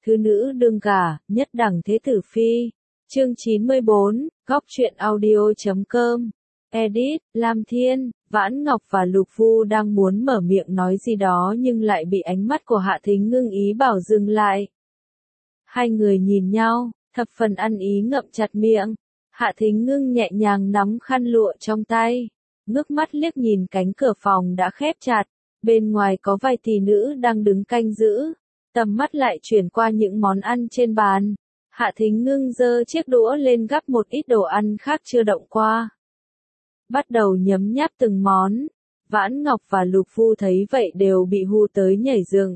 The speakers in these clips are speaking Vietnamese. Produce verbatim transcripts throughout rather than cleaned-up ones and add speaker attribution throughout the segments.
Speaker 1: thứ nữ đương gả, nhất đẳng thế tử phi. Chương chín mươi bốn, góc truyện audio.com. Edit, Lam Thiên, Vãn Ngọc và Lục Vu đang muốn mở miệng nói gì đó nhưng lại bị ánh mắt của Hạ Thính Ngưng ý bảo dừng lại. Hai người nhìn nhau, thập phần ăn ý ngậm chặt miệng. Hạ Thính Ngưng nhẹ nhàng nắm khăn lụa trong tay, ngước mắt liếc nhìn cánh cửa phòng đã khép chặt, bên ngoài có vài tỷ nữ đang đứng canh giữ, tầm mắt lại chuyển qua những món ăn trên bàn. Hạ Thính Ngưng giơ chiếc đũa lên gắp một ít đồ ăn khác chưa động qua, bắt đầu nhấm nháp từng món. Vãn Ngọc và Lục Vu thấy vậy đều bị hù tới nhảy dựng.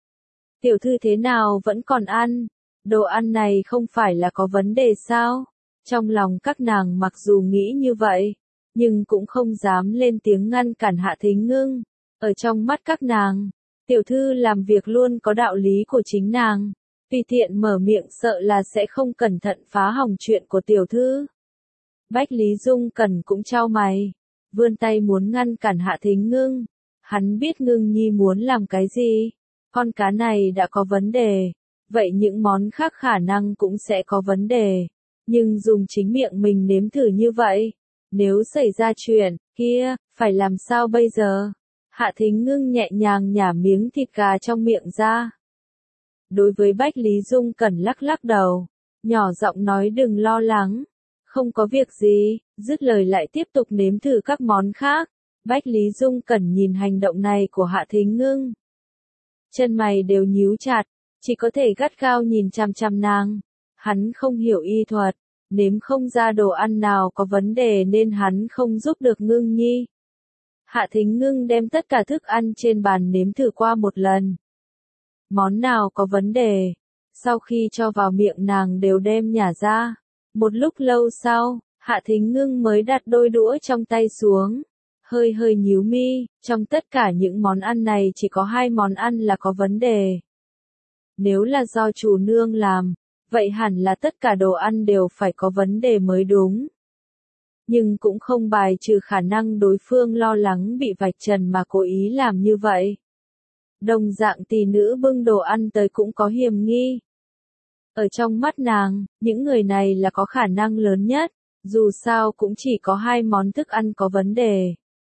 Speaker 1: Tiểu thư thế nào vẫn còn ăn? Đồ ăn này không phải là có vấn đề sao? Trong lòng các nàng mặc dù nghĩ như vậy, nhưng cũng không dám lên tiếng ngăn cản Hạ Thính Ngưng. Ở trong mắt các nàng, tiểu thư làm việc luôn có đạo lý của chính nàng, tùy tiện mở miệng sợ là sẽ không cẩn thận phá hỏng chuyện của tiểu thư. Bách Lý Dung Cẩn cũng chau mày, vươn tay muốn ngăn cản Hạ Thính Ngưng. Hắn biết Ngưng Nhi muốn làm cái gì, con cá này đã có vấn đề, vậy những món khác khả năng cũng sẽ có vấn đề. Nhưng dùng chính miệng mình nếm thử như vậy, nếu xảy ra chuyện kia, phải làm sao bây giờ? Hạ Thính Ngưng nhẹ nhàng nhả miếng thịt gà trong miệng ra. Đối với Bách Lý Dung Cẩn lắc lắc đầu, nhỏ giọng nói đừng lo lắng, không có việc gì, dứt lời lại tiếp tục nếm thử các món khác. Bách Lý Dung Cẩn nhìn hành động này của Hạ Thính Ngưng, chân mày đều nhíu chặt, chỉ có thể gắt gao nhìn chằm chằm nàng. Hắn không hiểu y thuật, nếm không ra đồ ăn nào có vấn đề nên hắn không giúp được Ngưng Nhi. Hạ Thính Ngưng đem tất cả thức ăn trên bàn nếm thử qua một lần. Món nào có vấn đề, sau khi cho vào miệng nàng đều đem nhả ra. Một lúc lâu sau, Hạ Thính Ngưng mới đặt đôi đũa trong tay xuống, hơi hơi nhíu mi, trong tất cả những món ăn này chỉ có hai món ăn là có vấn đề. Nếu là do chủ nương làm, vậy hẳn là tất cả đồ ăn đều phải có vấn đề mới đúng. Nhưng cũng không bài trừ khả năng đối phương lo lắng bị vạch trần mà cố ý làm như vậy. Đồng dạng tỷ nữ bưng đồ ăn tới cũng có hiềm nghi. Ở trong mắt nàng, những người này là có khả năng lớn nhất, dù sao cũng chỉ có hai món thức ăn có vấn đề.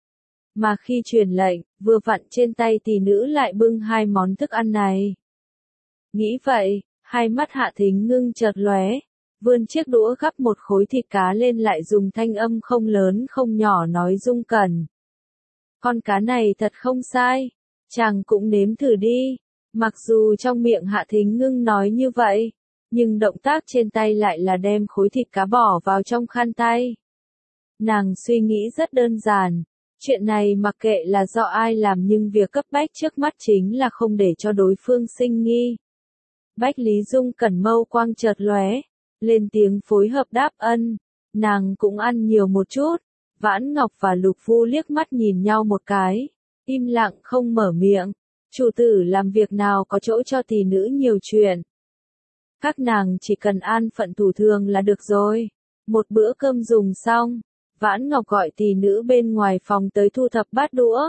Speaker 1: Mà khi truyền lệnh, vừa vặn trên tay tỷ nữ lại bưng hai món thức ăn này. Nghĩ vậy, hai mắt Hạ Thính Ngưng chợt lóe, vươn chiếc đũa gắp một khối thịt cá lên lại dùng thanh âm không lớn không nhỏ nói Dung Cẩn. Con cá này thật không sai, chàng cũng nếm thử đi. Mặc dù trong miệng Hạ Thính Ngưng nói như vậy, nhưng động tác trên tay lại là đem khối thịt cá bỏ vào trong khăn tay. Nàng suy nghĩ rất đơn giản, chuyện này mặc kệ là do ai làm nhưng việc cấp bách trước mắt chính là không để cho đối phương sinh nghi. Bách Lý Dung Cẩn mâu quang chợt lóe, lên tiếng phối hợp đáp ân, nàng cũng ăn nhiều một chút. Vãn Ngọc và Lục Vu liếc mắt nhìn nhau một cái, im lặng không mở miệng. Chủ tử làm việc nào có chỗ cho tỷ nữ nhiều chuyện. Các nàng chỉ cần an phận thủ thường là được rồi. Một bữa cơm dùng xong, Vãn Ngọc gọi tỷ nữ bên ngoài phòng tới thu thập bát đũa.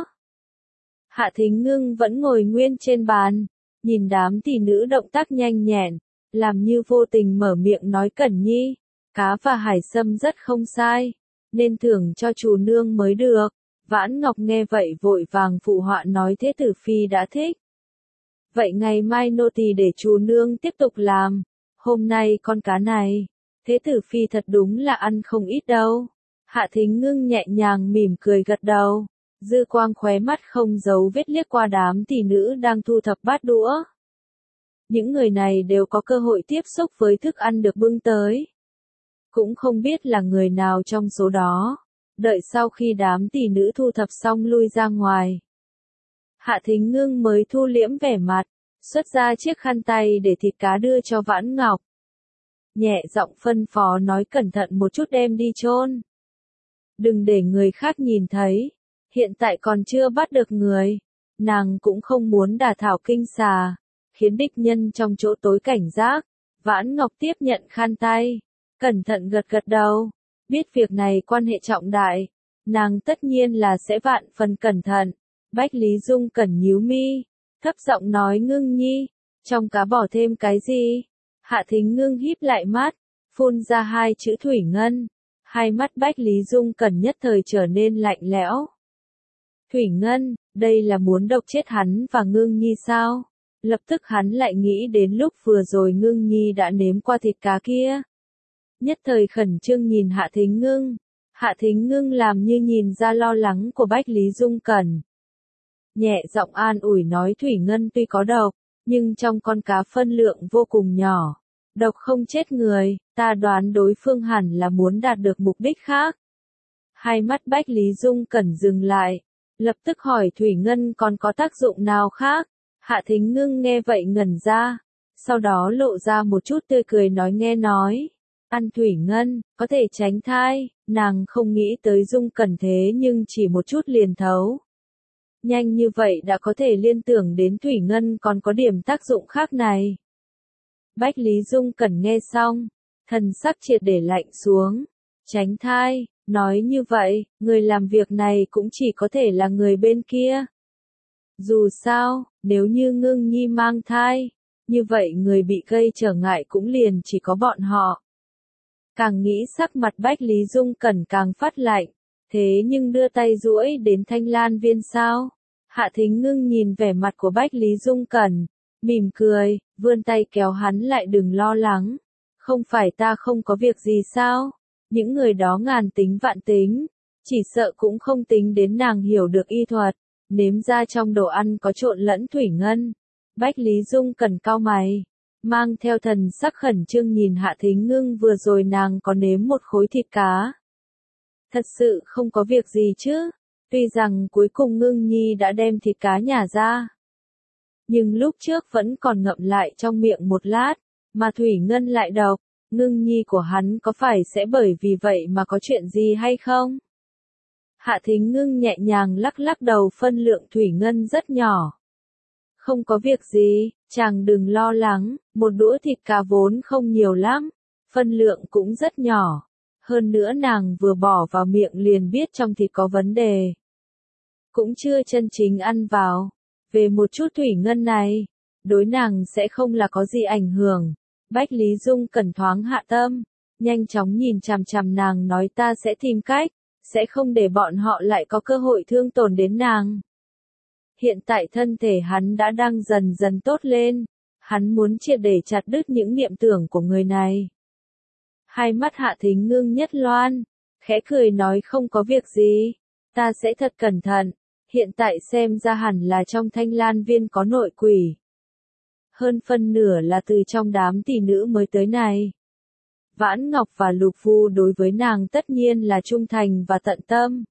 Speaker 1: Hạ Thính Ngưng vẫn ngồi nguyên trên bàn, nhìn đám tỷ nữ động tác nhanh nhẹn, làm như vô tình mở miệng nói Cẩn Nhi, cá và hải sâm rất không sai, nên thưởng cho chủ nương mới được. Vãn Ngọc nghe vậy vội vàng phụ họa nói thế tử phi đã thích. Vậy ngày mai nô tỳ để chủ nương tiếp tục làm, hôm nay con cá này, thế tử phi thật đúng là ăn không ít đâu. Hạ Thính Ngưng nhẹ nhàng mỉm cười gật đầu, dư quang khóe mắt không giấu vết liếc qua đám tỷ nữ đang thu thập bát đũa. Những người này đều có cơ hội tiếp xúc với thức ăn được bưng tới. Cũng không biết là người nào trong số đó. Đợi sau khi đám tỷ nữ thu thập xong lui ra ngoài, Hạ Thính Ngưng mới thu liễm vẻ mặt, xuất ra chiếc khăn tay để thịt cá đưa cho Vãn Ngọc. Nhẹ giọng phân phó nói cẩn thận một chút đem đi chôn. Đừng để người khác nhìn thấy, hiện tại còn chưa bắt được người. Nàng cũng không muốn đả thảo kinh xà, khiến địch nhân trong chỗ tối cảnh giác. Vãn Ngọc tiếp nhận khăn tay, cẩn thận gật gật đầu. Biết việc này quan hệ trọng đại, nàng tất nhiên là sẽ vạn phần cẩn thận. Bách Lý Dung Cẩn nhíu mi, thấp giọng nói Ngưng Nhi, Trong cá bỏ thêm cái gì? Hạ Thính Ngưng híp lại mắt, phun ra hai chữ thủy ngân. Hai mắt Bách Lý Dung Cẩn nhất thời trở nên lạnh lẽo. Thủy ngân, đây là muốn độc chết hắn và Ngưng Nhi sao? Lập tức hắn lại nghĩ đến lúc vừa rồi Ngưng Nhi đã nếm qua thịt cá kia. Nhất thời khẩn trương nhìn Hạ Thính Ngưng. Hạ Thính Ngưng làm như nhìn ra lo lắng của Bách Lý Dung Cẩn. Nhẹ giọng an ủi nói thủy ngân tuy có độc, nhưng trong con cá phân lượng vô cùng nhỏ. Độc không chết người, ta đoán đối phương hẳn là muốn đạt được mục đích khác. Hai mắt Bách Lý Dung Cẩn dừng lại, lập tức hỏi thủy ngân còn có tác dụng nào khác. Hạ Thính Ngưng nghe vậy ngẩn ra, sau đó lộ ra một chút tươi cười nói nghe nói. Ăn thủy ngân, có thể tránh thai, nàng không nghĩ tới Dung Cẩn thế nhưng chỉ một chút liền thấu. Nhanh như vậy đã có thể liên tưởng đến thủy ngân còn có điểm tác dụng khác này. Bách Lý Dung Cẩn nghe xong, thần sắc triệt để lạnh xuống. Tránh thai, nói như vậy, người làm việc này cũng chỉ có thể là người bên kia. Dù sao, nếu như Ngưng Nhi mang thai, như vậy người bị gây trở ngại cũng liền chỉ có bọn họ. Càng nghĩ sắc mặt Bách Lý Dung Cẩn càng phát lạnh, thế nhưng đưa tay duỗi đến Thanh Lan Viên sao? Hạ Thính Ngưng nhìn vẻ mặt của Bách Lý Dung Cẩn, mỉm cười, vươn tay kéo hắn lại đừng lo lắng. Không phải ta không có việc gì sao? Những người đó ngàn tính vạn tính, chỉ sợ cũng không tính đến nàng hiểu được y thuật, nếm ra trong đồ ăn có trộn lẫn thủy ngân. Bách Lý Dung Cẩn cau mày, mang theo thần sắc khẩn trương nhìn Hạ Thính Ngưng vừa rồi nàng có nếm một khối thịt cá. Thật sự không có việc gì chứ, tuy rằng cuối cùng Ngưng Nhi đã đem thịt cá nhả ra. Nhưng lúc trước vẫn còn ngậm lại trong miệng một lát, mà thủy ngân lại độc, Ngưng Nhi của hắn có phải sẽ bởi vì vậy mà có chuyện gì hay không? Hạ Thính Ngưng nhẹ nhàng lắc lắc đầu phân lượng thủy ngân rất nhỏ. Không có việc gì, chàng đừng lo lắng, một đũa thịt cá vốn không nhiều lắm, phân lượng cũng rất nhỏ. Hơn nữa nàng vừa bỏ vào miệng liền biết trong thịt có vấn đề. Cũng chưa chân chính ăn vào. Về một chút thủy ngân này, đối nàng sẽ không là có gì ảnh hưởng. Bách Lý Dung Cẩn thoáng hạ tâm, nhanh chóng nhìn chằm chằm nàng nói ta sẽ tìm cách, sẽ không để bọn họ lại có cơ hội thương tổn đến nàng. Hiện tại thân thể hắn đã đang dần dần tốt lên, hắn muốn triệt để chặt đứt những niệm tưởng của người này. Hai mắt Hạ Thính Ngưng nhất loan, khẽ cười nói không có việc gì, ta sẽ thật cẩn thận, hiện tại xem ra hẳn là trong Thanh Lan Viên có nội quỷ. Hơn phân nửa là từ trong đám tỷ nữ mới tới này. Vãn Ngọc và Lục Vu đối với nàng tất nhiên là trung thành và tận tâm.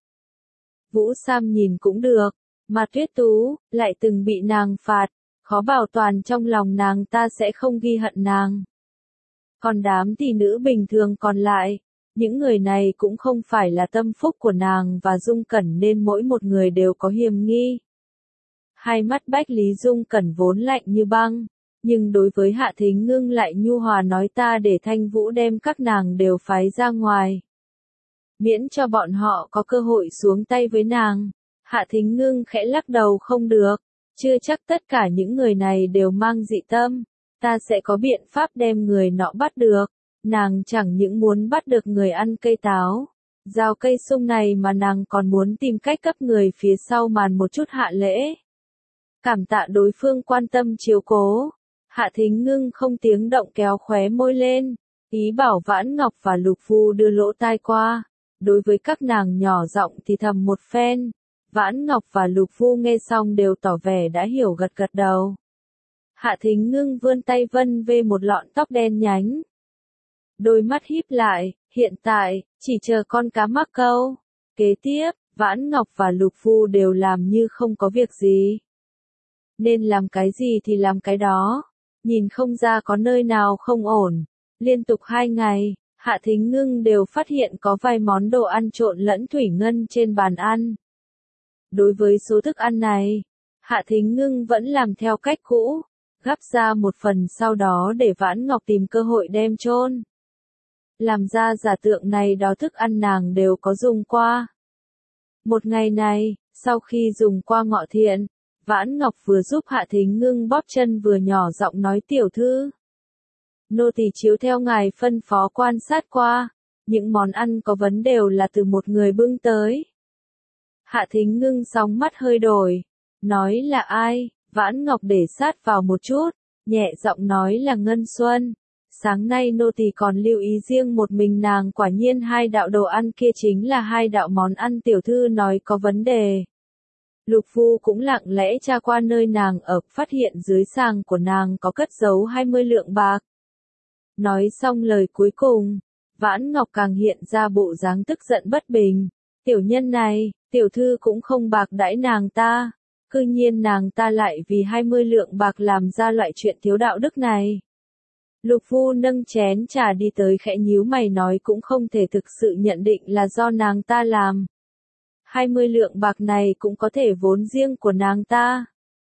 Speaker 1: Vũ Sam nhìn cũng được, mà Tuyết Tú lại từng bị nàng phạt, khó bảo toàn trong lòng nàng ta sẽ không ghi hận nàng. Còn đám tỷ nữ bình thường còn lại, những người này cũng không phải là tâm phúc của nàng và Dung Cẩn nên mỗi một người đều có hiềm nghi. Hai mắt Bách Lý Dung Cẩn vốn lạnh như băng, nhưng đối với Hạ Thính Ngưng lại nhu hòa nói ta để Thanh Vũ đem các nàng đều phái ra ngoài. Miễn cho bọn họ có cơ hội xuống tay với nàng. Hạ Thính Ngưng khẽ lắc đầu không được, chưa chắc tất cả những người này đều mang dị tâm, ta sẽ có biện pháp đem người nọ bắt được. Nàng chẳng những muốn bắt được người ăn cây táo, rào cây sung này mà nàng còn muốn tìm cách cấp người phía sau màn một chút hạ lễ. Cảm tạ đối phương quan tâm chiếu cố. Hạ Thính Ngưng không tiếng động kéo khóe môi lên, ý bảo Vãn Ngọc và Lục Vu đưa lỗ tai qua. Đối với các nàng nhỏ giọng thì thầm một phen. Vãn Ngọc và Lục Vu nghe xong đều tỏ vẻ đã hiểu gật gật đầu. Hạ Thính Ngưng vươn tay vân về một lọn tóc đen nhánh. Đôi mắt híp lại, hiện tại, chỉ chờ con cá mắc câu. Kế tiếp, Vãn Ngọc và Lục Vu đều làm như không có việc gì. Nên làm cái gì thì làm cái đó. Nhìn không ra có nơi nào không ổn. Liên tục hai ngày, Hạ Thính Ngưng đều phát hiện có vài món đồ ăn trộn lẫn thủy ngân trên bàn ăn. Đối với số thức ăn này, Hạ Thính Ngưng vẫn làm theo cách cũ, gắp ra một phần sau đó để Vãn Ngọc tìm cơ hội đem chôn. Làm ra giả tượng này đó thức ăn nàng đều có dùng qua. Một ngày này, sau khi dùng qua ngọ thiện, Vãn Ngọc vừa giúp Hạ Thính Ngưng bóp chân vừa nhỏ giọng nói tiểu thư. Nô tỳ chiếu theo ngài phân phó quan sát qua, những món ăn có vấn đều là từ một người bưng tới. Hạ Thính Ngưng sóng mắt hơi đổi, nói là ai, Vãn Ngọc để sát vào một chút, nhẹ giọng nói là Ngân Xuân. Sáng nay nô tỳ còn lưu ý riêng một mình nàng, quả nhiên hai đạo đồ ăn kia chính là hai đạo món ăn tiểu thư nói có vấn đề. Lục Phu cũng lặng lẽ tra qua nơi nàng ở, phát hiện dưới sàng của nàng có cất giấu hai mươi lượng bạc. Nói xong lời cuối cùng, Vãn Ngọc càng hiện ra bộ dáng tức giận bất bình. Tiểu nhân này, tiểu thư cũng không bạc đãi nàng ta, cư nhiên nàng ta lại vì hai mươi lượng bạc làm ra loại chuyện thiếu đạo đức này. Lục Phu nâng chén trà đi tới khẽ nhíu mày nói cũng không thể thực sự nhận định là do nàng ta làm. hai mươi lượng bạc này cũng có thể vốn riêng của nàng ta.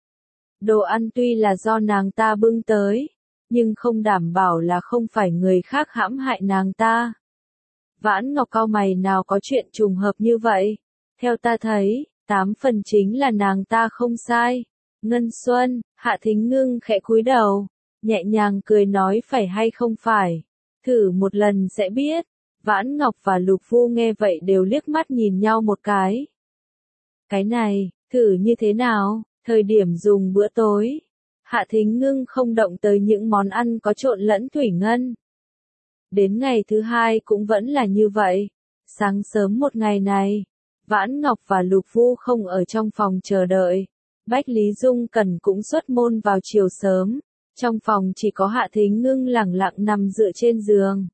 Speaker 1: Đồ ăn tuy là do nàng ta bưng tới, nhưng không đảm bảo là không phải người khác hãm hại nàng ta. Vãn Ngọc cau mày, nào có chuyện trùng hợp như vậy. Theo ta thấy, tám phần chính là nàng ta không sai. Ngân Xuân, Hạ Thính Ngưng khẽ cúi đầu, nhẹ nhàng cười nói phải hay không phải. Thử một lần sẽ biết. Vãn Ngọc và Lục Phu nghe vậy đều liếc mắt nhìn nhau một cái. Cái này, thử như thế nào, thời điểm dùng bữa tối. Hạ Thính Ngưng không động tới những món ăn có trộn lẫn thủy ngân. Đến ngày thứ hai cũng vẫn là như vậy. Sáng sớm một ngày này, Vãn Ngọc và Lục Phu không ở trong phòng chờ đợi. Bách Lý Dung Cẩn cũng xuất môn vào chiều sớm. Trong phòng chỉ có Hạ Thính Ngưng lẳng lặng nằm dựa trên giường.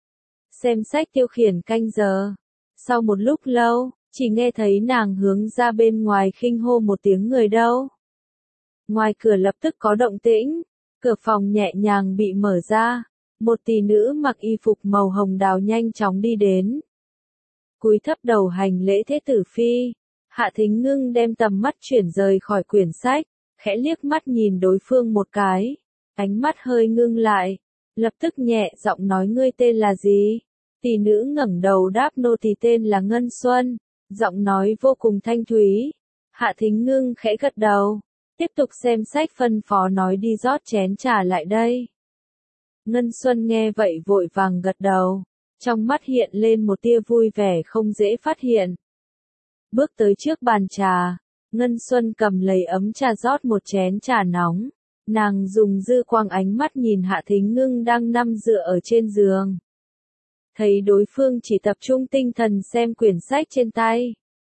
Speaker 1: Xem sách tiêu khiển canh giờ. Sau một lúc lâu, chỉ nghe thấy nàng hướng ra bên ngoài khinh hô một tiếng người đâu. Ngoài cửa lập tức có động tĩnh, cửa phòng nhẹ nhàng bị mở ra, một tỷ nữ mặc y phục màu hồng đào nhanh chóng đi đến. Cúi thấp đầu hành lễ thế tử phi, Hạ Thính Ngưng đem tầm mắt chuyển rời khỏi quyển sách, khẽ liếc mắt nhìn đối phương một cái, ánh mắt hơi ngưng lại, lập tức nhẹ giọng nói ngươi tên là gì? Tỷ nữ ngẩng đầu đáp nô tỳ tên là Ngân Xuân, giọng nói vô cùng thanh thúy. Hạ Thính Ngưng khẽ gật đầu, tiếp tục xem sách phân phó nói đi rót chén trà lại đây. Ngân Xuân nghe vậy vội vàng gật đầu, trong mắt hiện lên một tia vui vẻ không dễ phát hiện. Bước tới trước bàn trà, Ngân Xuân cầm lấy ấm trà rót một chén trà nóng, nàng dùng dư quang ánh mắt nhìn Hạ Thính Ngưng đang nằm dựa ở trên giường. Thấy đối phương chỉ tập trung tinh thần xem quyển sách trên tay.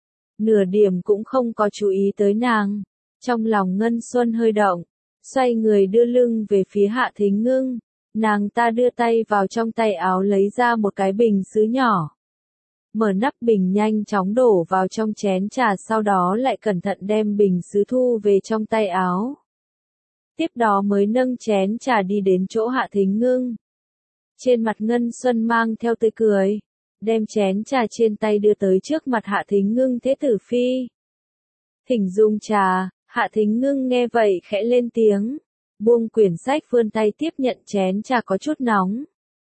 Speaker 1: Nửa điểm cũng không có chú ý tới nàng. Trong lòng Ngân Xuân hơi động, xoay người đưa lưng về phía Hạ Thính Ngưng. Nàng ta đưa tay vào trong tay áo lấy ra một cái bình sứ nhỏ. Mở nắp bình nhanh chóng đổ vào trong chén trà, sau đó lại cẩn thận đem bình sứ thu về trong tay áo. Tiếp đó mới nâng chén trà đi đến chỗ Hạ Thính Ngưng. Trên mặt Ngân Xuân mang theo tươi cười, đem chén trà trên tay đưa tới trước mặt Hạ Thính Ngưng thế tử phi. Thỉnh dùng trà. Hạ Thính Ngưng nghe vậy khẽ lên tiếng, buông quyển sách vươn tay tiếp nhận chén trà có chút nóng.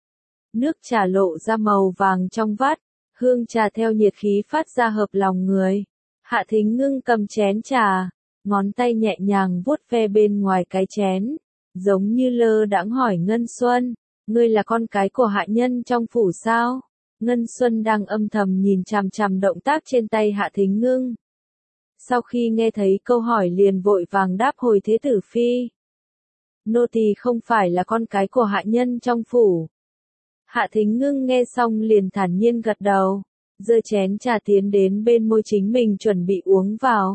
Speaker 1: Nước trà lộ ra màu vàng trong vắt, hương trà theo nhiệt khí phát ra hợp lòng người. Hạ Thính Ngưng cầm chén trà, ngón tay nhẹ nhàng vuốt ve bên ngoài cái chén, giống như lơ đãng hỏi Ngân Xuân, ngươi là con cái của hạ nhân trong phủ sao? Ngân Xuân đang âm thầm nhìn chằm chằm động tác trên tay Hạ Thính Ngưng. Sau khi nghe thấy câu hỏi liền vội vàng đáp hồi thế tử phi. Nô tỳ không phải là con cái của hạ nhân trong phủ. Hạ Thính Ngưng nghe xong liền thản nhiên gật đầu, giơ chén trà tiến đến bên môi chính mình chuẩn bị uống vào.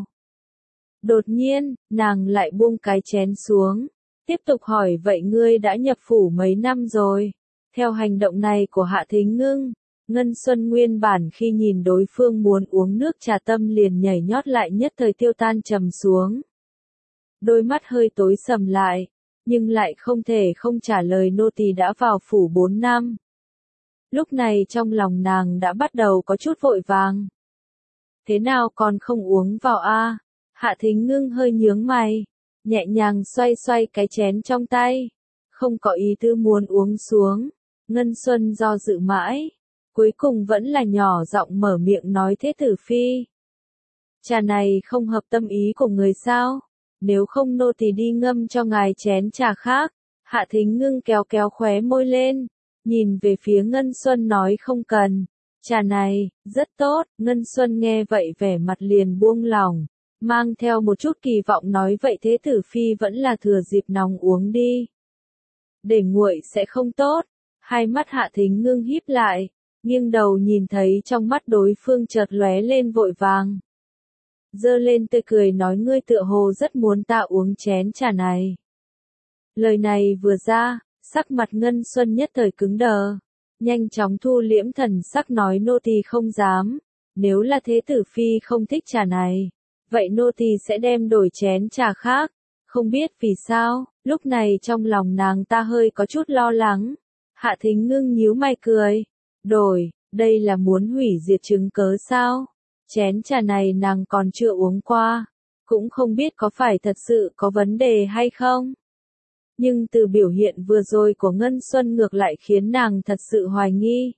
Speaker 1: Đột nhiên, nàng lại buông cái chén xuống, tiếp tục hỏi vậy ngươi đã nhập phủ mấy năm rồi? Theo hành động này của Hạ Thính Ngưng, Ngân Xuân nguyên bản khi nhìn đối phương muốn uống nước trà tâm liền nhảy nhót lại nhất thời tiêu tan trầm xuống. Đôi mắt hơi tối sầm lại, nhưng lại không thể không trả lời nô tỳ đã vào phủ bốn năm. Lúc này trong lòng nàng đã bắt đầu có chút vội vàng. Thế nào còn không uống vào a? Hạ Thính Ngưng hơi nhướng mày, nhẹ nhàng xoay xoay cái chén trong tay, không có ý tư muốn uống xuống. Ngân Xuân do dự mãi, cuối cùng vẫn là nhỏ giọng mở miệng nói thế tử phi. Trà này không hợp tâm ý của người sao? nếu không nô tỳ đi ngâm cho ngài chén trà khác. Hạ Thính Ngưng kéo kéo khóe môi lên, nhìn về phía Ngân Xuân nói không cần, trà này, rất tốt. Ngân Xuân nghe vậy vẻ mặt liền buông lỏng, mang theo một chút kỳ vọng nói vậy thế tử phi vẫn là thừa dịp nóng uống đi. Để nguội sẽ không tốt. Hai mắt Hạ Thính Ngưng híp lại, nghiêng đầu nhìn thấy trong mắt đối phương chợt lóe lên vội vàng. Giơ lên tươi cười nói ngươi tựa hồ rất muốn ta uống chén trà này. Lời này vừa ra, sắc mặt Ngân Xuân nhất thời cứng đờ, nhanh chóng thu liễm thần sắc nói nô tỳ không dám, nếu là thế tử phi không thích trà này, vậy nô tỳ sẽ đem đổi chén trà khác. Không biết vì sao, lúc này trong lòng nàng ta hơi có chút lo lắng. Hạ Thính Ngưng nhíu mày cười, đổi, đây là muốn hủy diệt chứng cớ sao? Chén trà này nàng còn chưa uống qua, cũng không biết có phải thật sự có vấn đề hay không. Nhưng từ biểu hiện vừa rồi của Ngân Xuân ngược lại khiến nàng thật sự hoài nghi.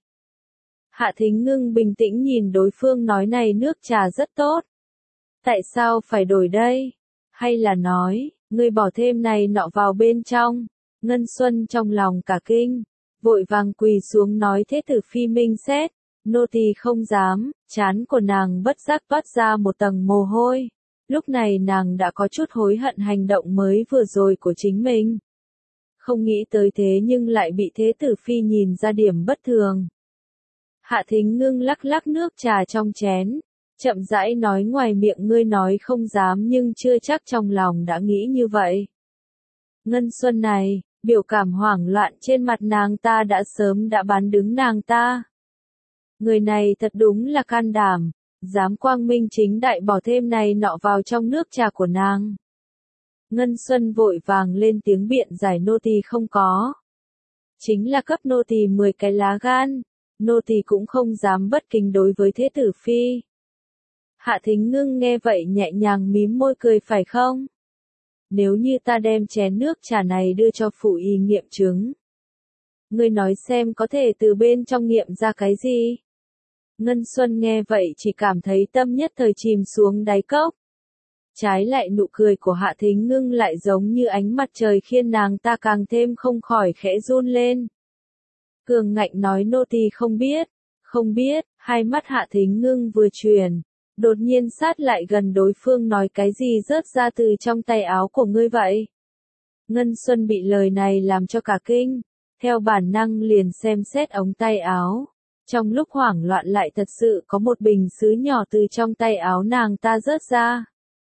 Speaker 1: Hạ Thính Ngưng bình tĩnh nhìn đối phương nói này nước trà rất tốt. Tại sao phải đổi đây? Hay là nói, ngươi bỏ thêm này nọ vào bên trong? Ngân Xuân trong lòng cả kinh, vội vàng quỳ xuống nói thế tử phi minh xét, nô tỳ không dám. Trán của nàng bất giác toát ra một tầng mồ hôi. Lúc này nàng đã có chút hối hận hành động mới vừa rồi của chính mình. Không nghĩ tới thế nhưng lại bị thế tử phi nhìn ra điểm bất thường. Hạ Thính Ngưng lắc lắc nước trà trong chén, chậm rãi nói ngoài miệng ngươi nói không dám nhưng chưa chắc trong lòng đã nghĩ như vậy. Ngân Xuân này, biểu cảm hoảng loạn trên mặt nàng ta đã sớm đã bán đứng nàng ta. Người này thật đúng là can đảm, dám quang minh chính đại bỏ thêm này nọ vào trong nước trà của nàng. Ngân Xuân vội vàng lên tiếng biện giải nô tỳ không có. Chính là cấp nô tỳ mười cái lá gan, nô tỳ cũng không dám bất kính đối với thế tử phi. Hạ Thính Ngưng nghe vậy nhẹ nhàng mím môi cười phải không? Nếu như ta đem chén nước trà này đưa cho phủ y nghiệm chứng, ngươi nói xem có thể từ bên trong nghiệm ra cái gì? Ngân Xuân nghe vậy chỉ cảm thấy tâm nhất thời chìm xuống đáy cốc. Trái lại nụ cười của Hạ Thính Ngưng lại giống như ánh mặt trời khiến nàng ta càng thêm không khỏi khẽ run lên. Cường ngạnh nói nô tỳ không biết, không biết. Hai mắt Hạ Thính Ngưng vừa chuyển, đột nhiên sát lại gần đối phương nói cái gì rớt ra từ trong tay áo của ngươi vậy? Ngân Xuân bị lời này làm cho cả kinh, theo bản năng liền xem xét ống tay áo. Trong lúc hoảng loạn lại thật sự có một bình sứ nhỏ từ trong tay áo nàng ta rớt ra.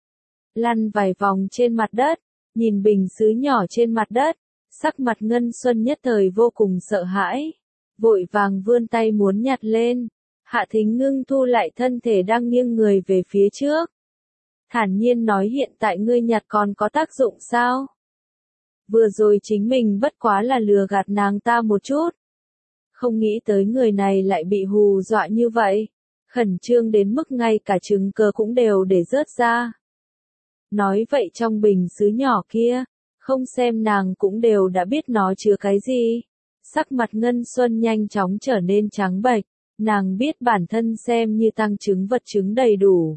Speaker 1: Lăn vài vòng trên mặt đất, nhìn bình sứ nhỏ trên mặt đất, sắc mặt Ngân Xuân nhất thời vô cùng sợ hãi, vội vàng vươn tay muốn nhặt lên. Hạ Thính Ngưng thu lại thân thể đang nghiêng người về phía trước. Thản nhiên nói hiện tại ngươi nhặt còn có tác dụng sao? Vừa rồi chính mình bất quá là lừa gạt nàng ta một chút. Không nghĩ tới người này lại bị hù dọa như vậy. Khẩn trương đến mức ngay cả trứng cờ cũng đều để rớt ra. Nói vậy trong bình sứ nhỏ kia, không xem nàng cũng đều đã biết nó chứa cái gì. Sắc mặt Ngân Xuân nhanh chóng trở nên trắng bệch. Nàng biết bản thân xem như tăng chứng vật chứng đầy đủ.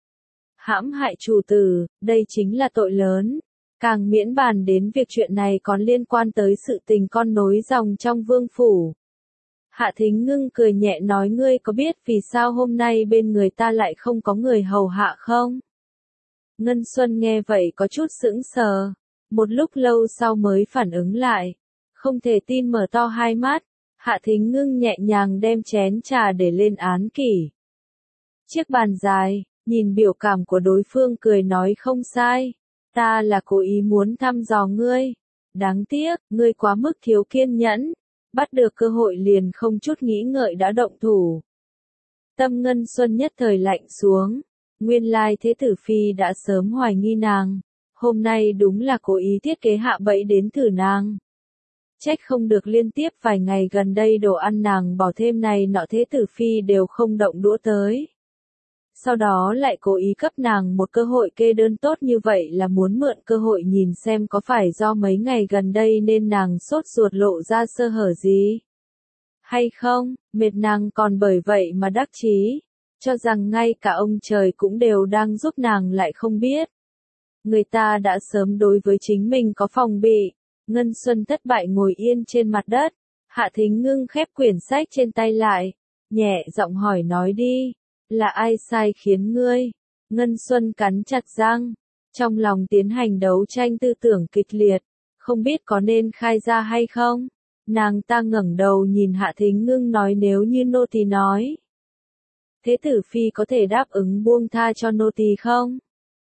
Speaker 1: Hãm hại chủ tử, đây chính là tội lớn. Càng miễn bàn đến việc chuyện này còn liên quan tới sự tình con nối dòng trong vương phủ. Hạ Thính Ngưng cười nhẹ nói ngươi có biết vì sao hôm nay bên người ta lại không có người hầu hạ không? Ngân Xuân nghe vậy có chút sững sờ. Một lúc lâu sau mới phản ứng lại. Không thể tin mở to hai mắt. Hạ Thính Ngưng nhẹ nhàng đem chén trà để lên án kỷ. Chiếc bàn dài, nhìn biểu cảm của đối phương cười nói không sai. Ta là cố ý muốn thăm dò ngươi. Đáng tiếc, ngươi quá mức thiếu kiên nhẫn. Bắt được cơ hội liền không chút nghĩ ngợi đã động thủ. Tâm Ngân Xuân nhất thời lạnh xuống. Nguyên lai thế tử phi đã sớm hoài nghi nàng. Hôm nay đúng là cố ý thiết kế hạ bẫy đến thử nàng. Trách không được liên tiếp vài ngày gần đây đồ ăn nàng bỏ thêm này nọ thế tử phi đều không động đũa tới. Sau đó lại cố ý cấp nàng một cơ hội kê đơn tốt như vậy là muốn mượn cơ hội nhìn xem có phải do mấy ngày gần đây nên nàng sốt ruột lộ ra sơ hở gì. Hay không, mệt nàng còn bởi vậy mà đắc chí, cho rằng ngay cả ông trời cũng đều đang giúp nàng lại không biết. Người ta đã sớm đối với chính mình có phòng bị. Ngân Xuân thất bại ngồi yên trên mặt đất. Hạ Thính Ngưng khép quyển sách trên tay lại. Nhẹ giọng hỏi nói đi. Là ai sai khiến ngươi? Ngân Xuân cắn chặt răng. Trong lòng tiến hành đấu tranh tư tưởng kịch liệt. Không biết có nên khai ra hay không? Nàng ta ngẩng đầu nhìn Hạ Thính Ngưng nói nếu như nô tỳ nói. Thế tử phi có thể đáp ứng buông tha cho nô tỳ không?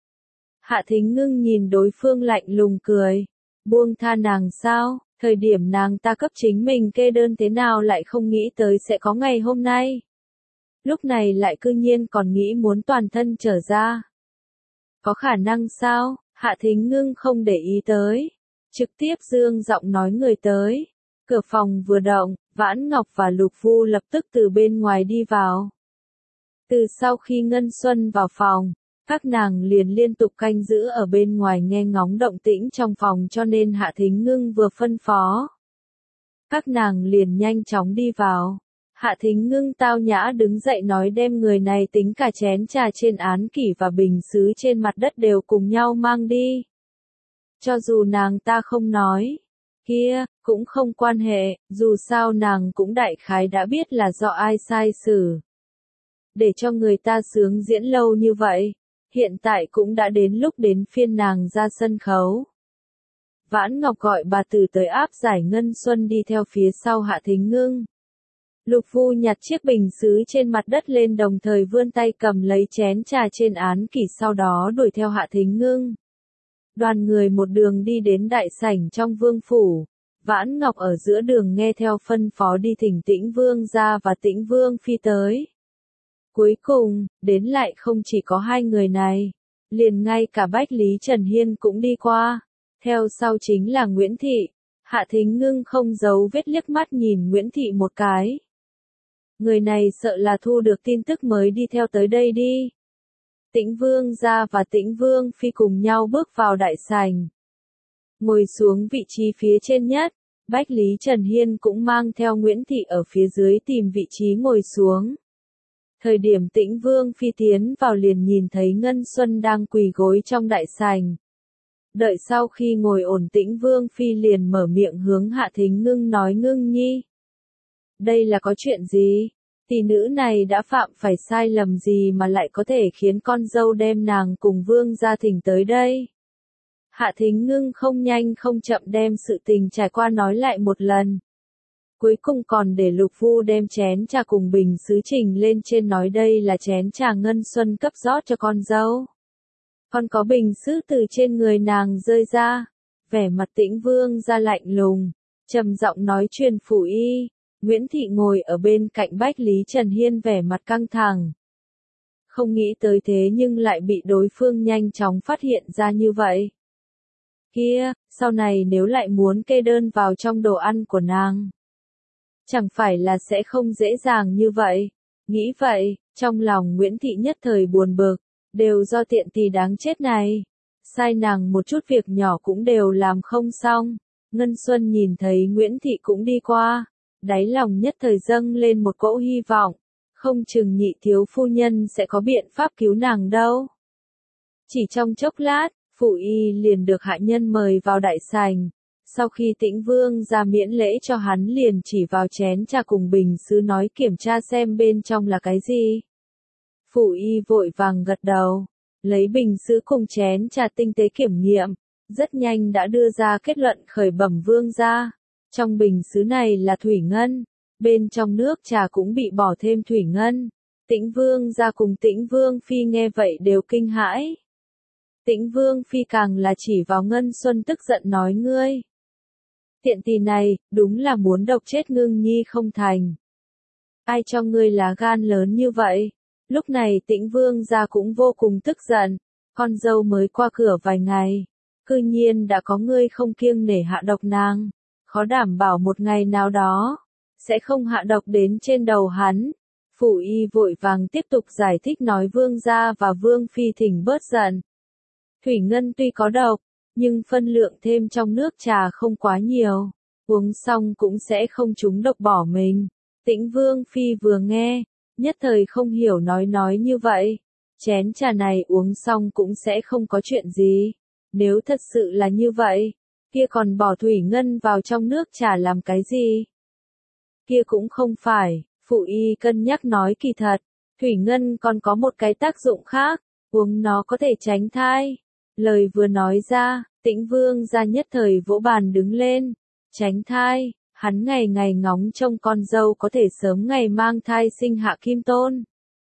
Speaker 1: Hạ Thính Ngưng nhìn đối phương lạnh lùng cười. Buông tha nàng sao? Thời điểm nàng ta cấp chính mình kê đơn thế nào lại không nghĩ tới sẽ có ngày hôm nay. Lúc này lại cư nhiên còn nghĩ muốn toàn thân trở ra. Có khả năng sao? Hạ Thính Ngưng không để ý tới. Trực tiếp dương giọng nói người tới. Cửa phòng vừa động, Vãn Ngọc và Lục Vu lập tức từ bên ngoài đi vào. Từ sau khi Ngân Xuân vào phòng, các nàng liền liên tục canh giữ ở bên ngoài nghe ngóng động tĩnh trong phòng cho nên Hạ Thính Ngưng vừa phân phó. Các nàng liền nhanh chóng đi vào. Hạ Thính Ngưng tao nhã đứng dậy nói đem người này tính cả chén trà trên án kỷ và bình sứ trên mặt đất đều cùng nhau mang đi. Cho dù nàng ta không nói, kia, cũng không quan hệ, dù sao nàng cũng đại khái đã biết là do ai sai xử. Để cho người ta sướng diễn lâu như vậy, hiện tại cũng đã đến lúc đến phiên nàng ra sân khấu. Vãn Ngọc gọi bà tử tới áp giải Ngân Xuân đi theo phía sau Hạ Thính Ngưng. Lục Vu nhặt chiếc bình sứ trên mặt đất lên đồng thời vươn tay cầm lấy chén trà trên án kỷ sau đó đuổi theo Hạ Thính Ngưng. Đoàn người một đường đi đến đại sảnh trong vương phủ. Vãn Ngọc ở giữa đường nghe theo phân phó đi thỉnh Tĩnh Vương gia và Tĩnh Vương phi tới. Cuối cùng, đến lại không chỉ có hai người này, liền ngay cả Bách Lý Trần Hiên cũng đi qua. Theo sau chính là Nguyễn Thị. Hạ Thính Ngưng không giấu vết liếc mắt nhìn Nguyễn Thị một cái. Người này sợ là thu được tin tức mới đi theo tới đây đi. Tĩnh Vương gia và Tĩnh Vương phi cùng nhau bước vào đại sảnh. Ngồi xuống vị trí phía trên nhất, Bách Lý Trần Hiên cũng mang theo Nguyễn Thị ở phía dưới tìm vị trí ngồi xuống. Thời điểm Tĩnh Vương phi tiến vào liền nhìn thấy Ngân Xuân đang quỳ gối trong đại sảnh. Đợi sau khi ngồi ổn Tĩnh Vương phi liền mở miệng hướng Hạ Thính Ngưng nói Ngưng nhi. Đây là có chuyện gì? Tỷ nữ này đã phạm phải sai lầm gì mà lại có thể khiến con dâu đem nàng cùng vương gia thỉnh tới đây? Hạ Thính Ngưng không nhanh không chậm đem sự tình trải qua nói lại một lần. Cuối cùng còn để Lục Vu đem chén trà cùng bình sứ trình lên trên nói đây là chén trà Ngân Xuân cấp rót cho con dâu. Còn có bình sứ từ trên người nàng rơi ra. Vẻ mặt Tĩnh Vương ra lạnh lùng, trầm giọng nói truyền phủ y. Nguyễn Thị ngồi ở bên cạnh Bách Lý Trần Hiên vẻ mặt căng thẳng. Không nghĩ tới thế nhưng lại bị đối phương nhanh chóng phát hiện ra như vậy. Kia, sau này nếu lại muốn kê đơn vào trong đồ ăn của nàng, chẳng phải là sẽ không dễ dàng như vậy. Nghĩ vậy, trong lòng Nguyễn Thị nhất thời buồn bực, đều do tiện tỳ đáng chết này. Sai nàng một chút việc nhỏ cũng đều làm không xong. Ngân Xuân nhìn thấy Nguyễn Thị cũng đi qua. Đáy lòng nhất thời dâng lên một cỗ hy vọng, không chừng nhị thiếu phu nhân sẽ có biện pháp cứu nàng đâu. Chỉ trong chốc lát, phủ y liền được hạ nhân mời vào đại sảnh. Sau khi Tĩnh Vương ra miễn lễ cho hắn liền chỉ vào chén trà cùng bình sứ nói kiểm tra xem bên trong là cái gì. Phủ y vội vàng gật đầu, lấy bình sứ cùng chén trà tinh tế kiểm nghiệm, rất nhanh đã đưa ra kết luận khởi bẩm vương gia. Trong bình sứ này là thủy ngân, bên trong nước trà cũng bị bỏ thêm thủy ngân. Tĩnh Vương gia cùng Tĩnh Vương phi nghe vậy đều kinh hãi. Tĩnh Vương phi càng là chỉ vào Ngân Xuân tức giận nói ngươi. Tiện tỳ này, đúng là muốn độc chết Ngưng nhi không thành. Ai cho ngươi lá gan lớn như vậy? Lúc này Tĩnh Vương gia cũng vô cùng tức giận, con dâu mới qua cửa vài ngày, cư nhiên đã có ngươi không kiêng nể hạ độc nàng. Khó đảm bảo một ngày nào đó, sẽ không hạ độc đến trên đầu hắn. Phủ y vội vàng tiếp tục giải thích nói vương gia và vương phi thỉnh bớt giận. Thủy ngân tuy có độc, nhưng phân lượng thêm trong nước trà không quá nhiều, uống xong cũng sẽ không trúng độc bỏ mình. Tĩnh Vương phi vừa nghe, nhất thời không hiểu nói nói như vậy. Chén trà này uống xong cũng sẽ không có chuyện gì. Nếu thật sự là như vậy, kia còn bỏ thủy ngân vào trong nước trà làm cái gì? Kia cũng không phải, phụ y cân nhắc nói kỳ thật, thủy ngân còn có một cái tác dụng khác, uống nó có thể tránh thai. Lời vừa nói ra, Tĩnh Vương gia nhất thời vỗ bàn đứng lên, tránh thai, hắn ngày ngày ngóng trông con dâu có thể sớm ngày mang thai sinh hạ kim tôn.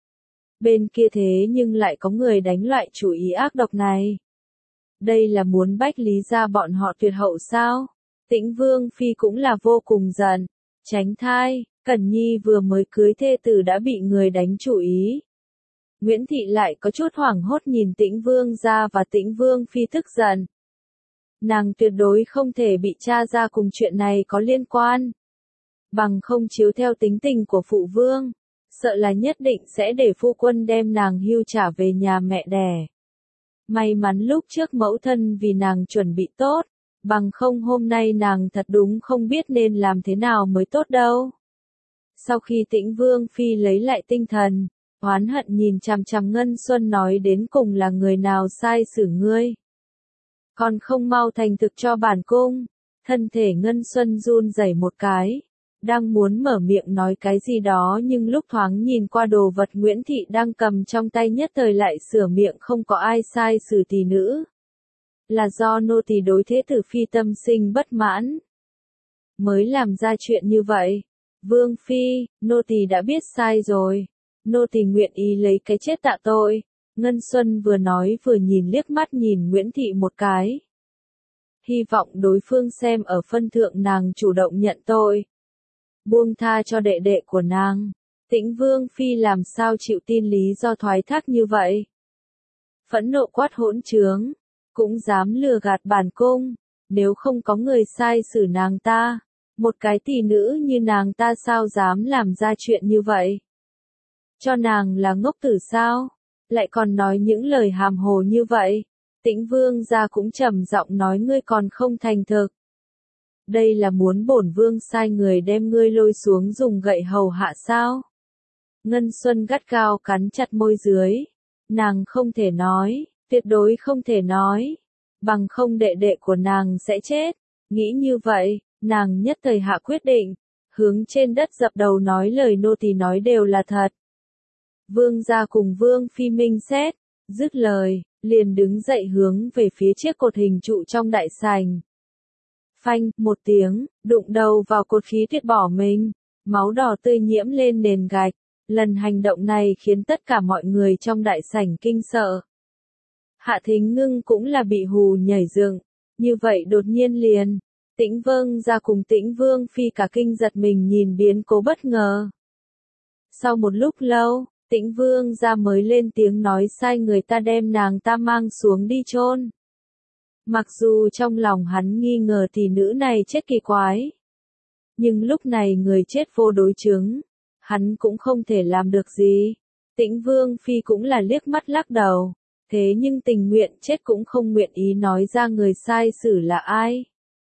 Speaker 1: Bên kia thế nhưng lại có người đánh loại chủ ý ác độc này. Đây là muốn bách Lý gia bọn họ tuyệt hậu sao? Tĩnh Vương phi cũng là vô cùng giận, tránh thai, Cẩn Nhi vừa mới cưới thê tử đã bị người đánh chủ ý. Nguyễn Thị lại có chút hoảng hốt nhìn Tĩnh Vương gia và Tĩnh Vương phi tức giận. Nàng tuyệt đối không thể bị cha ra cùng chuyện này có liên quan. Bằng không chiếu theo tính tình của phụ vương, sợ là nhất định sẽ để phu quân đem nàng hưu trả về nhà mẹ đẻ. May mắn lúc trước mẫu thân vì nàng chuẩn bị tốt, bằng không hôm nay nàng thật đúng không biết nên làm thế nào mới tốt đâu. Sau khi Tĩnh Vương phi lấy lại tinh thần, oán hận nhìn chằm chằm Ngân Xuân nói đến cùng là người nào sai xử ngươi. Còn không mau thành thực cho bản cung. Thân thể Ngân Xuân run rẩy một cái, đang muốn mở miệng nói cái gì đó nhưng lúc thoáng nhìn qua đồ vật Nguyễn Thị đang cầm trong tay nhất thời lại sửa miệng không có ai sai xử tỷ nữ. Là do nô tỳ đối thế tử phi tâm sinh bất mãn, mới làm ra chuyện như vậy. Vương phi, nô tỳ đã biết sai rồi. Nô tỳ nguyện ý lấy cái chết tạ tội. Ngân Xuân vừa nói vừa nhìn liếc mắt nhìn Nguyễn Thị một cái. Hy vọng đối phương xem ở phân thượng nàng chủ động nhận tội, buông tha cho đệ đệ của nàng. Tĩnh Vương phi làm sao chịu tin lý do thoái thác như vậy? Phẫn nộ quát hỗn trướng, cũng dám lừa gạt bản cung, nếu không có người sai xử nàng ta, một cái tỷ nữ như nàng ta sao dám làm ra chuyện như vậy? Cho nàng là ngốc tử sao? Lại còn nói những lời hàm hồ như vậy. Tĩnh Vương gia cũng trầm giọng nói ngươi còn không thành thực. Đây là muốn bổn vương sai người đem ngươi lôi xuống dùng gậy hầu hạ sao? Ngân Xuân gắt gao cắn chặt môi dưới. Nàng không thể nói, tuyệt đối không thể nói. Bằng không đệ đệ của nàng sẽ chết. Nghĩ như vậy, nàng nhất thời hạ quyết định, hướng trên đất dập đầu nói lời nô tỳ nói đều là thật. Vương gia cùng Vương phi minh xét, dứt lời, liền đứng dậy hướng về phía chiếc cột hình trụ trong đại sảnh. Phanh, một tiếng, đụng đầu vào cột khí tuyệt bỏ mình, máu đỏ tươi nhiễm lên nền gạch. Lần hành động này khiến tất cả mọi người trong đại sảnh kinh sợ. Hạ Thính Ngưng cũng là bị hù nhảy dựng, như vậy đột nhiên liền. Tĩnh Vương gia cùng Tĩnh Vương phi cả kinh giật mình nhìn biến cố bất ngờ. Sau một lúc lâu, Tĩnh Vương gia mới lên tiếng nói sai người ta đem nàng ta mang xuống đi chôn. Mặc dù trong lòng hắn nghi ngờ tỷ nữ này chết kỳ quái, nhưng lúc này người chết vô đối chứng, hắn cũng không thể làm được gì. Tĩnh Vương phi cũng là liếc mắt lắc đầu, thế nhưng tình nguyện chết cũng không nguyện ý nói ra người sai xử là ai.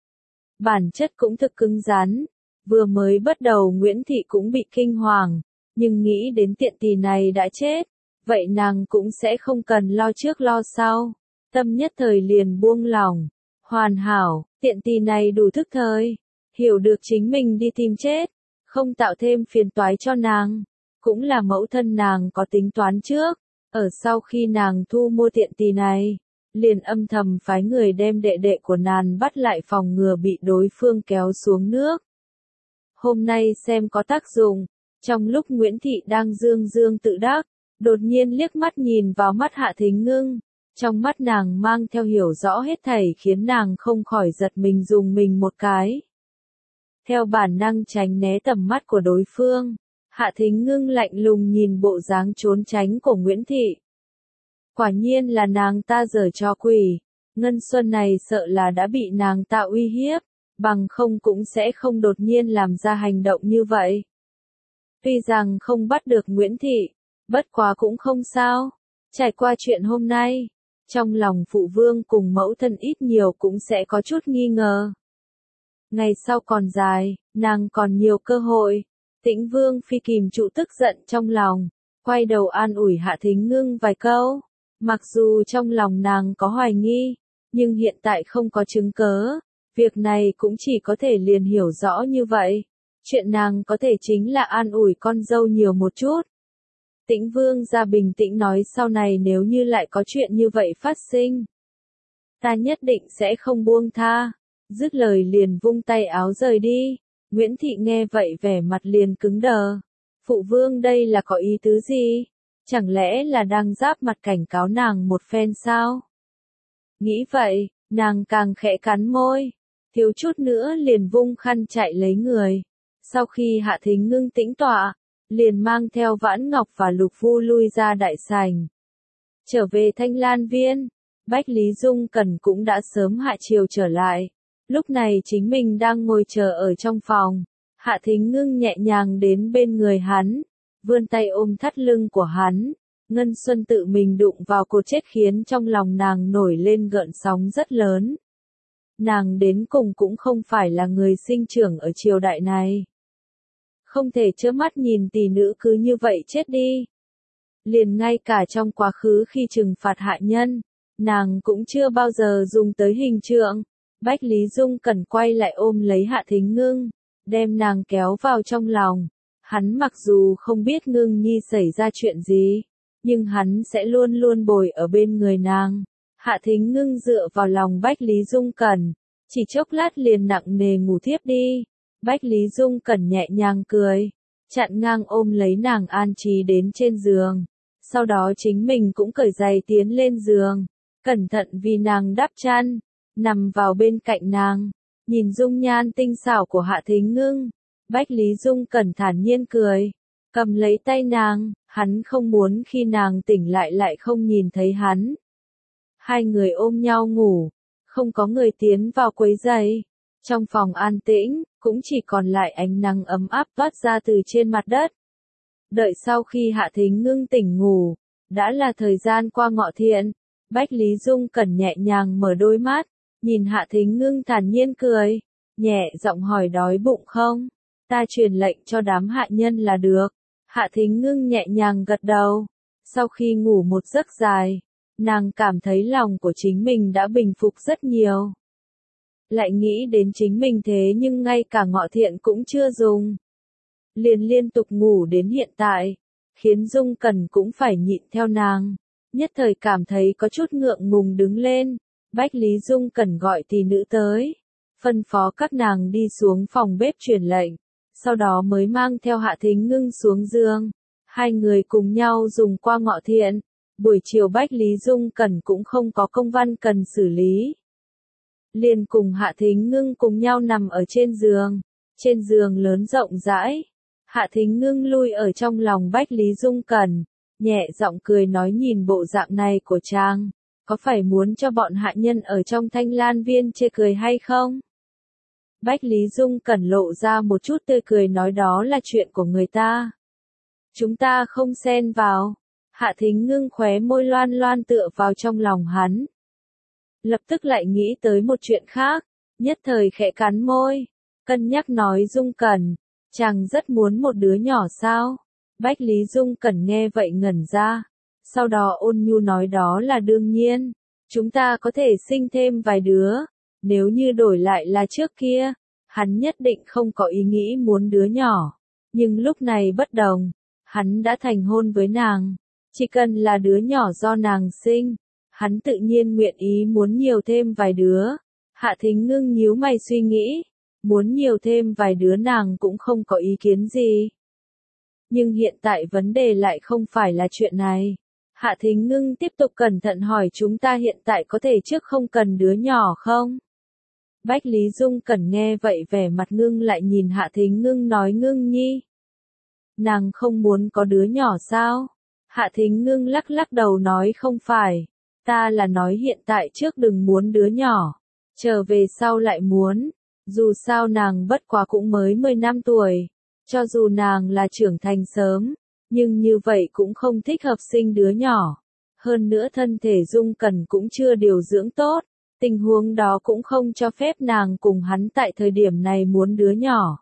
Speaker 1: Bản chất cũng thực cứng rắn, vừa mới bắt đầu Nguyễn Thị cũng bị kinh hoàng, nhưng nghĩ đến tiện tỳ này đã chết, vậy nàng cũng sẽ không cần lo trước lo sau, tâm nhất thời liền buông lỏng. Hoàn hảo, tiện tỳ này đủ thức thời, hiểu được chính mình đi tìm chết, không tạo thêm phiền toái cho nàng, cũng là mẫu thân nàng có tính toán trước, ở sau khi nàng thu mua tiện tỳ này, liền âm thầm phái người đem đệ đệ của nàng bắt lại phòng ngừa bị đối phương kéo xuống nước. Hôm nay xem có tác dụng, trong lúc Nguyễn Thị đang dương dương tự đắc, đột nhiên liếc mắt nhìn vào mắt Hạ Thính Ngưng, trong mắt nàng mang theo hiểu rõ hết thảy khiến nàng không khỏi giật mình dùng mình một cái. Theo bản năng tránh né tầm mắt của đối phương, Hạ Thính Ngưng lạnh lùng nhìn bộ dáng trốn tránh của Nguyễn Thị. Quả nhiên là nàng ta giở trò quỷ, Ngân Xuân này sợ là đã bị nàng ta uy hiếp, bằng không cũng sẽ không đột nhiên làm ra hành động như vậy. Tuy rằng không bắt được Nguyễn Thị, bất quá cũng không sao, trải qua chuyện hôm nay, trong lòng phụ vương cùng mẫu thân ít nhiều cũng sẽ có chút nghi ngờ. Ngày sau còn dài, nàng còn nhiều cơ hội. Tĩnh Vương phi kìm trụ tức giận trong lòng, quay đầu an ủi Hạ Thính Ngưng vài câu. Mặc dù trong lòng nàng có hoài nghi, Nhưng hiện tại không có chứng cớ, việc này cũng chỉ có thể liền hiểu rõ như vậy. Chuyện nàng có thể chính là an ủi con dâu nhiều một chút. Tĩnh Vương gia bình tĩnh nói sau này nếu như lại có chuyện như vậy phát sinh, ta nhất định sẽ không buông tha. Dứt lời liền vung tay áo rời đi. Nguyễn Thị nghe vậy vẻ mặt liền cứng đờ. Phụ vương đây là có ý tứ gì? Chẳng lẽ là đang giáp mặt cảnh cáo nàng một phen sao? Nghĩ vậy, nàng càng khẽ cắn môi, thiếu chút nữa liền vung khăn chạy lấy người. Sau khi Hạ Thính Ngưng tĩnh tọa, liền mang theo Vãn Ngọc và Lục Vu lui ra đại sảnh. Trở về Thanh Lan Viên, Bách Lý Dung Cẩn cũng đã sớm hạ chiều trở lại. Lúc này chính mình đang ngồi chờ ở trong phòng. Hạ Thính Ngưng nhẹ nhàng đến bên người hắn, vươn tay ôm thắt lưng của hắn. Ngân Xuân tự mình đụng vào cô chết khiến trong lòng nàng nổi lên gợn sóng rất lớn. Nàng đến cùng cũng không phải là người sinh trưởng ở triều đại này. Không thể trơ mắt nhìn tỷ nữ cứ như vậy chết đi. Liền ngay cả trong quá khứ khi trừng phạt hạ nhân, nàng cũng chưa bao giờ dùng tới hình trượng. Bách Lý Dung Cẩn quay lại ôm lấy Hạ Thính Ngưng, đem nàng kéo vào trong lòng. Hắn mặc dù không biết Ngưng Nhi xảy ra chuyện gì, nhưng hắn sẽ luôn luôn bồi ở bên người nàng. Hạ Thính Ngưng dựa vào lòng Bách Lý Dung Cẩn, chỉ chốc lát liền nặng nề ngủ thiếp đi. Bách Lý Dung Cẩn nhẹ nhàng cười, chặn ngang ôm lấy nàng an trí đến trên giường. Sau đó chính mình cũng cởi giày tiến lên giường, cẩn thận vì nàng đắp chăn, nằm vào bên cạnh nàng, nhìn dung nhan tinh xảo của Hạ Thính Ngưng. Bách Lý Dung Cẩn thản nhiên cười, cầm lấy tay nàng, hắn không muốn khi nàng tỉnh lại lại không nhìn thấy hắn. Hai người ôm nhau ngủ, không có người tiến vào quấy rầy. Trong phòng an tĩnh, cũng chỉ còn lại ánh nắng ấm áp toát ra từ trên mặt đất. Đợi sau khi Hạ Thính Ngưng tỉnh ngủ, đã là thời gian qua ngọ thiện. Bách Lý Dung Cẩn nhẹ nhàng mở đôi mắt, nhìn Hạ Thính Ngưng thản nhiên cười, nhẹ giọng hỏi đói bụng không? Ta truyền lệnh cho đám hạ nhân là được. Hạ Thính Ngưng nhẹ nhàng gật đầu. Sau khi ngủ một giấc dài, nàng cảm thấy lòng của chính mình đã bình phục rất nhiều. Lại nghĩ đến chính mình thế nhưng ngay cả ngọ thiện cũng chưa dùng. Liền liên tục ngủ đến hiện tại, khiến Dung Cẩn cũng phải nhịn theo nàng. Nhất thời cảm thấy có chút ngượng ngùng đứng lên. Bách Lý Dung Cẩn gọi tỷ nữ tới, phân phó các nàng đi xuống phòng bếp truyền lệnh, sau đó mới mang theo Hạ Thính Ngưng xuống giường. Hai người cùng nhau dùng qua ngọ thiện. Buổi chiều Bách Lý Dung Cẩn cũng không có công văn cần xử lý. Liền cùng Hạ Thính Ngưng cùng nhau nằm ở trên giường. Trên giường lớn rộng rãi. Hạ Thính Ngưng lui ở trong lòng Bách Lý Dung Cẩn, nhẹ giọng cười nói nhìn bộ dạng này của chàng, có phải muốn cho bọn hạ nhân ở trong Thanh Lan Viên chê cười hay không? Bách Lý Dung Cẩn lộ ra một chút tươi cười nói đó là chuyện của người ta. Chúng ta không xen vào. Hạ Thính Ngưng khóe môi loan loan tựa vào trong lòng hắn. Lập tức lại nghĩ tới một chuyện khác, nhất thời khẽ cắn môi, cân nhắc nói Dung Cẩn, chàng rất muốn một đứa nhỏ sao? Bách Lý Dung Cẩn nghe vậy ngẩn ra, sau đó ôn nhu nói đó là đương nhiên, chúng ta có thể sinh thêm vài đứa, nếu như đổi lại là trước kia, hắn nhất định không có ý nghĩ muốn đứa nhỏ, nhưng lúc này bất đồng, hắn đã thành hôn với nàng, chỉ cần là đứa nhỏ do nàng sinh, hắn tự nhiên nguyện ý muốn nhiều thêm vài đứa. Hạ Thính Ngưng nhíu mày suy nghĩ, muốn nhiều thêm vài đứa nàng cũng không có ý kiến gì. Nhưng hiện tại vấn đề lại không phải là chuyện này. Hạ Thính Ngưng tiếp tục cẩn thận hỏi chúng ta hiện tại có thể trước không cần đứa nhỏ không? Bách Lý Dung Cẩn nghe vậy vẻ mặt ngưng lại nhìn Hạ Thính Ngưng nói Ngưng Nhi. Nàng không muốn có đứa nhỏ sao? Hạ Thính Ngưng lắc lắc đầu nói không phải. Ta là nói hiện tại trước đừng muốn đứa nhỏ. Trở về sau lại muốn. Dù sao nàng bất quá cũng mới mười năm tuổi. Cho dù nàng là trưởng thành sớm, nhưng như vậy cũng không thích hợp sinh đứa nhỏ. Hơn nữa thân thể Dung Cẩn cũng chưa điều dưỡng tốt, tình huống đó cũng không cho phép nàng cùng hắn tại thời điểm này muốn đứa nhỏ.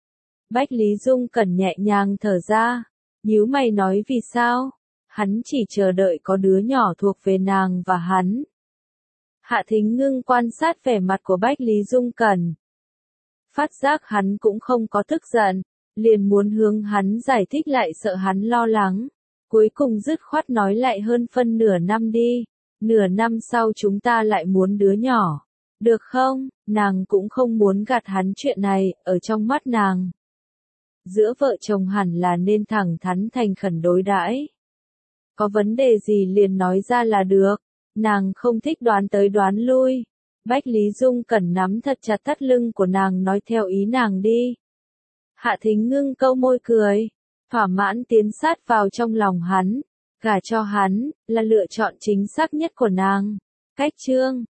Speaker 1: Bách Lý Dung Cẩn nhẹ nhàng thở ra, nhíu mày nói vì sao? Hắn chỉ chờ đợi có đứa nhỏ thuộc về nàng và hắn. Hạ Thính Ngưng quan sát vẻ mặt của Bách Lý Dung Cẩn. Phát giác hắn cũng không có tức giận, liền muốn hướng hắn giải thích lại sợ hắn lo lắng. Cuối cùng dứt khoát nói lại hơn phân nửa năm đi. Nửa năm sau chúng ta lại muốn đứa nhỏ. Được không? Nàng cũng không muốn gạt hắn chuyện này, ở trong mắt nàng. Giữa vợ chồng hẳn là nên thẳng thắn thành khẩn đối đãi. Có vấn đề gì liền nói ra là được. Nàng không thích đoán tới đoán lui. Bách Lý Dung Cẩn nắm thật chặt thắt lưng của nàng nói theo ý nàng đi. Hạ Thính Ngưng câu môi cười. Thỏa mãn tiến sát vào trong lòng hắn. Gả cho hắn, là lựa chọn chính xác nhất của nàng. Cách chương